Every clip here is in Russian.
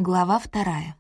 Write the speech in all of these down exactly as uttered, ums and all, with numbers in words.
Глава вторая.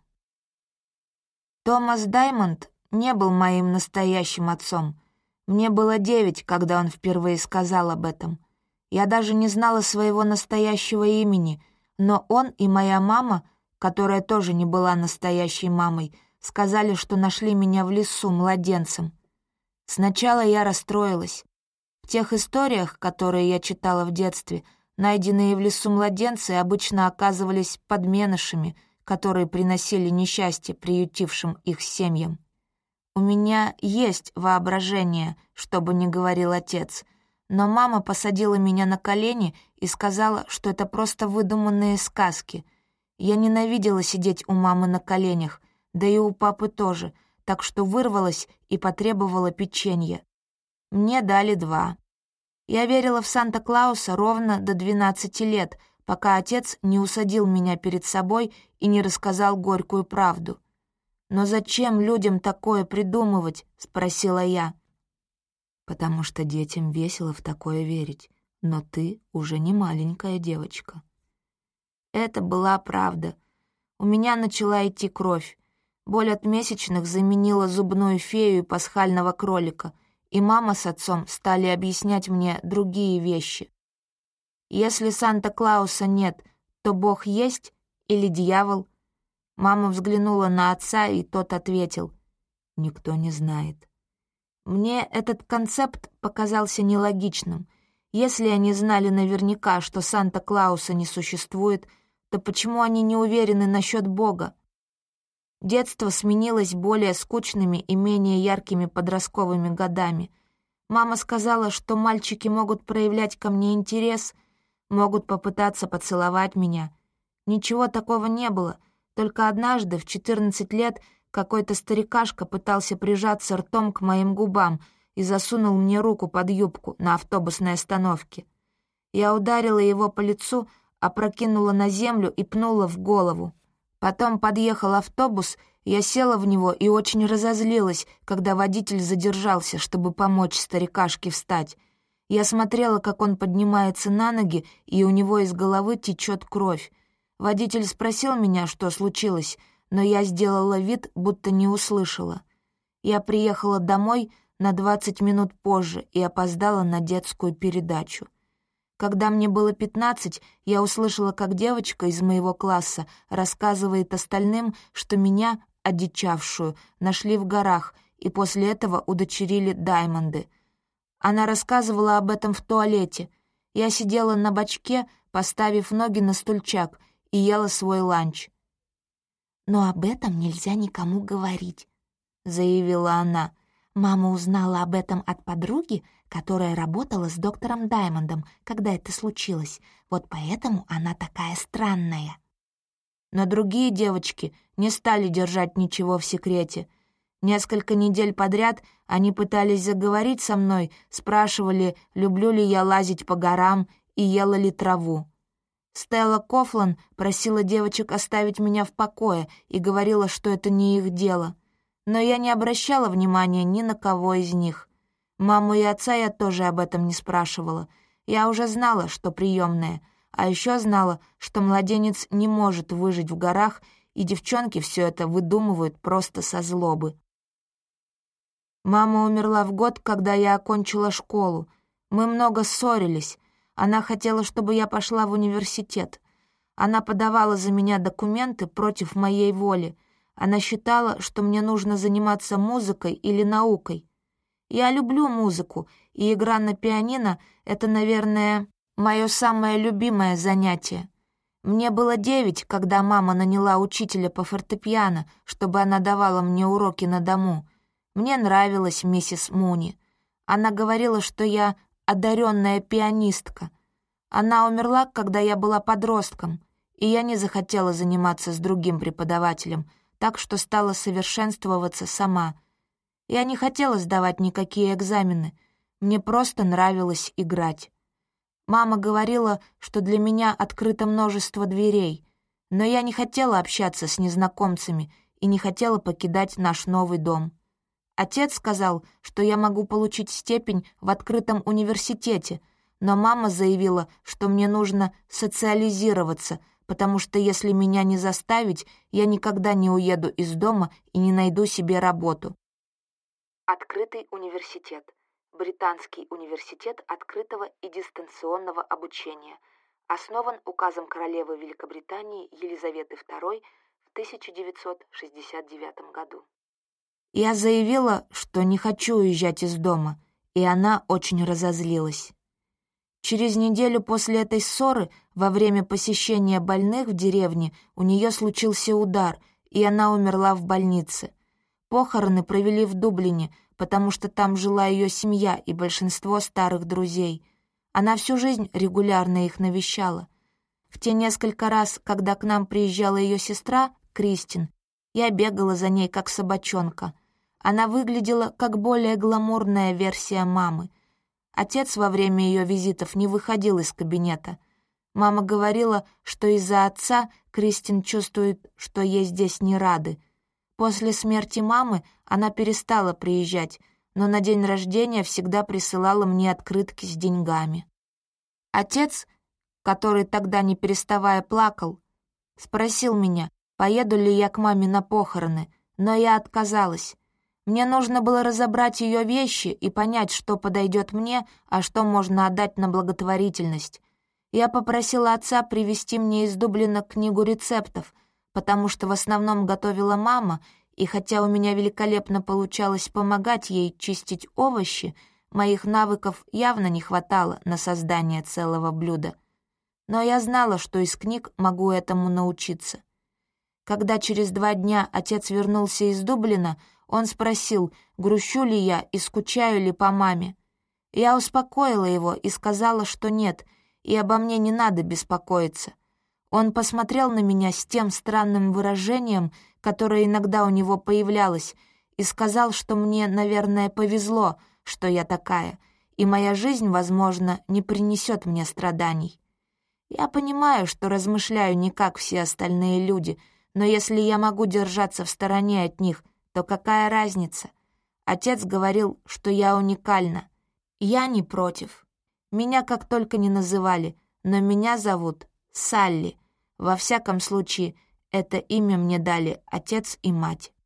Томас Даймонд не был моим настоящим отцом. Мне было девять, когда он впервые сказал об этом. Я даже не знала своего настоящего имени, но он и моя мама, которая тоже не была настоящей мамой, сказали, что нашли меня в лесу младенцем. Сначала я расстроилась. В тех историях, которые я читала в детстве, найденные в лесу младенцы обычно оказывались подменышами, которые приносили несчастье приютившим их семьям. У меня есть воображение, что бы ни говорил отец, но мама посадила меня на колени и сказала, что это просто выдуманные сказки. Я ненавидела сидеть у мамы на коленях, да и у папы тоже, так что вырвалась и потребовала печенья. Мне дали два. Я верила в Санта-Клауса ровно до двенадцати лет, пока отец не усадил меня перед собой и не рассказал горькую правду. «Но зачем людям такое придумывать?» — спросила я. «Потому что детям весело в такое верить, но ты уже не маленькая девочка». Это была правда. У меня начала идти кровь. Боль от месячных заменила зубную фею и пасхального кролика, и мама с отцом стали объяснять мне другие вещи. Если Санта-Клауса нет, то Бог есть или дьявол? Мама взглянула на отца, и тот ответил: «Никто не знает». Мне этот концепт показался нелогичным. Если они знали наверняка, что Санта-Клауса не существует, то почему они не уверены насчет Бога? Детство сменилось более скучными и менее яркими подростковыми годами. Мама сказала, что мальчики могут проявлять ко мне интерес, могут попытаться поцеловать меня. Ничего такого не было, только однажды в четырнадцать лет какой-то старикашка пытался прижаться ртом к моим губам и засунул мне руку под юбку на автобусной остановке. Я ударила его по лицу, опрокинула на землю и пнула в голову. Потом подъехал автобус, я села в него и очень разозлилась, когда водитель задержался, чтобы помочь старикашке встать. Я смотрела, как он поднимается на ноги, и у него из головы течет кровь. Водитель спросил меня, что случилось, но я сделала вид, будто не услышала. Я приехала домой на двадцать минут позже и опоздала на детскую передачу. Когда мне было пятнадцать, я услышала, как девочка из моего класса рассказывает остальным, что меня, одичавшую, нашли в горах и после этого удочерили Даймонды. Она рассказывала об этом в туалете. Я сидела на бочке, поставив ноги на стульчак, и ела свой ланч. «Но об этом нельзя никому говорить», — заявила она. «Мама узнала об этом от подруги, которая работала с доктором Даймондом, когда это случилось. Вот поэтому она такая странная». Но другие девочки не стали держать ничего в секрете. Несколько недель подряд они пытались заговорить со мной, спрашивали, люблю ли я лазить по горам и ела ли траву. Стелла Кофлан просила девочек оставить меня в покое и говорила, что это не их дело. Но я не обращала внимания ни на кого из них. Маму и отца я тоже об этом не спрашивала. Я уже знала, что приемная, а еще знала, что младенец не может выжить в горах, и девчонки все это выдумывают просто со злобы. Мама умерла в год, когда я окончила школу. Мы много ссорились. Она хотела, чтобы я пошла в университет. Она подавала за меня документы против моей воли. Она считала, что мне нужно заниматься музыкой или наукой. Я люблю музыку, и игра на пианино — это, наверное, мое самое любимое занятие. Мне было девять, когда мама наняла учителя по фортепиано, чтобы она давала мне уроки на дому. Мне нравилась миссис Муни. Она говорила, что я одаренная пианистка. Она умерла, когда я была подростком, и я не захотела заниматься с другим преподавателем, так что стала совершенствоваться сама. Я не хотела сдавать никакие экзамены, мне просто нравилось играть. Мама говорила, что для меня открыто множество дверей, но я не хотела общаться с незнакомцами и не хотела покидать наш новый дом. Отец сказал, что я могу получить степень в открытом университете, но мама заявила, что мне нужно социализироваться, потому что если меня не заставить, я никогда не уеду из дома и не найду себе работу. Открытый университет. Британский университет открытого и дистанционного обучения. Основан указом королевы Великобритании Елизаветы второй в тысяча девятьсот шестьдесят девятом году. Я заявила, что не хочу уезжать из дома, и она очень разозлилась. Через неделю после этой ссоры, во время посещения больных в деревне, у нее случился удар, и она умерла в больнице. Похороны провели в Дублине, потому что там жила ее семья и большинство старых друзей. Она всю жизнь регулярно их навещала. В те несколько раз, когда к нам приезжала ее сестра, Кристин, я бегала за ней, как собачонка. Она выглядела как более гламурная версия мамы. Отец во время ее визитов не выходил из кабинета. Мама говорила, что из-за отца Кристин чувствует, что ей здесь не рады. После смерти мамы она перестала приезжать, но на день рождения всегда присылала мне открытки с деньгами. Отец, который тогда не переставая плакал, спросил меня, поеду ли я к маме на похороны, но я отказалась. Мне нужно было разобрать ее вещи и понять, что подойдет мне, а что можно отдать на благотворительность. Я попросила отца привезти мне из Дублина книгу рецептов, потому что в основном готовила мама, и хотя у меня великолепно получалось помогать ей чистить овощи, моих навыков явно не хватало на создание целого блюда. Но я знала, что из книг могу этому научиться. Когда через два дня отец вернулся из Дублина, он спросил, грущу ли я и скучаю ли по маме. Я успокоила его и сказала, что нет, и обо мне не надо беспокоиться. Он посмотрел на меня с тем странным выражением, которое иногда у него появлялось, и сказал, что мне, наверное, повезло, что я такая, и моя жизнь, возможно, не принесет мне страданий. Я понимаю, что размышляю не как все остальные люди, но если я могу держаться в стороне от них, то какая разница? Отец говорил, что я уникальна. Я не против. Меня как только не называли, но меня зовут Салли. Во всяком случае, это имя мне дали отец и мать.